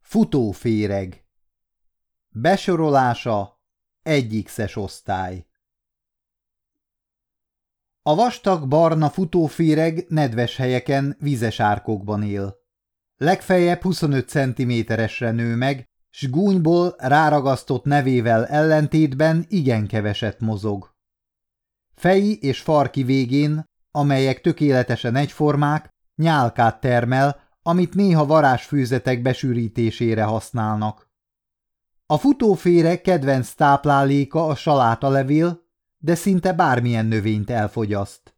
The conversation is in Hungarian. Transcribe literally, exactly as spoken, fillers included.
Futóféreg. Besorolása egy X-es osztály. A vastag barna futóféreg nedves helyeken, vízes árkokban él. Legfeljebb huszonöt centiméteresre nő meg, s gúnyból ráragasztott nevével ellentétben igen keveset mozog. Feji és farki végén, amelyek tökéletesen egyformák, nyálkát termel, amit néha varázsfőzetek besűrítésére használnak. A futóféreg kedvenc tápláléka a salátalevél, de szinte bármilyen növényt elfogyaszt.